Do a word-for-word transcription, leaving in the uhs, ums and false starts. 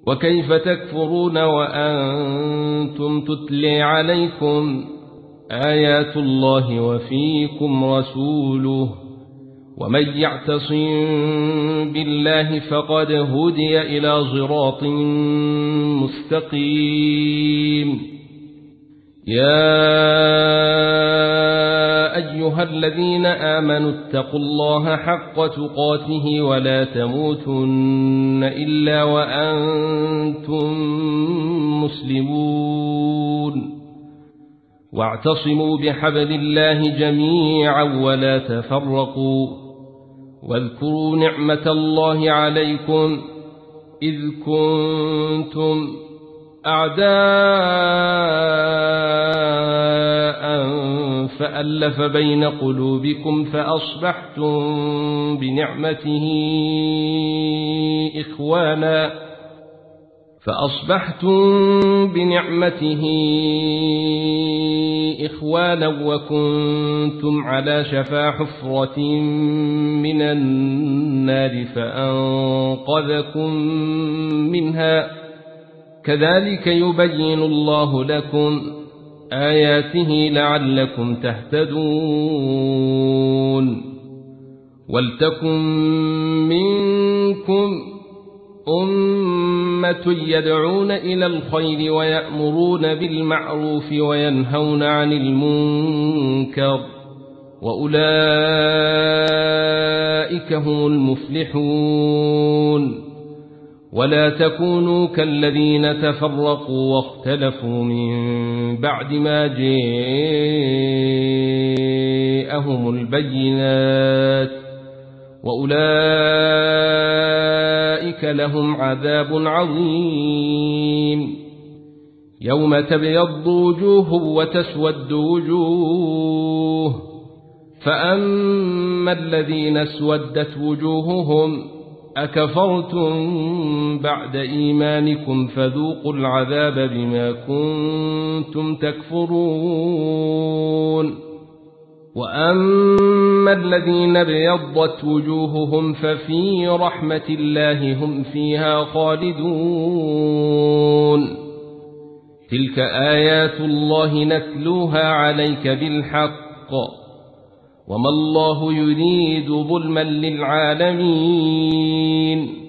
وكيف تكفرون وأنتم تتلى عليكم آيات الله وفيكم رسوله ومن يعتصم بالله فقد هدي إلى صراط مستقيم. يا أيها الذين آمنوا اتقوا الله حق تقاته ولا تموتن إلا وأنتم مسلمون واعتصموا بحبل الله جميعا ولا تفرقوا واذكروا نعمة الله عليكم إذ كنتم أعداء فألف بين قلوبكم فأصبحتم بنعمته إخوانا فأصبحتم بنعمته إخوانا وكنتم على شفا حفرة من النار فأنقذكم منها كذلك يبين الله لكم آياته لعلكم تهتدون. ولتكن منكم أمة يدعون إلى الخير ويأمرون بالمعروف وينهون عن المنكر وأولئك هم المفلحون. ولا تكونوا كالذين تفرقوا واختلفوا من بعد ما جاءهم البينات وأولئك لهم عذاب عظيم. يوم تبيض وجوه وتسود وجوه فأما الذين اسودت وجوههم أكفرتم بعد إيمانكم فذوقوا العذاب بما كنتم تكفرون. وأما الذين ابيضت وجوههم ففي رحمة الله هم فيها خالدون. تلك آيات الله نتلوها عليك بالحق وما الله يريد ظلما للعالمين.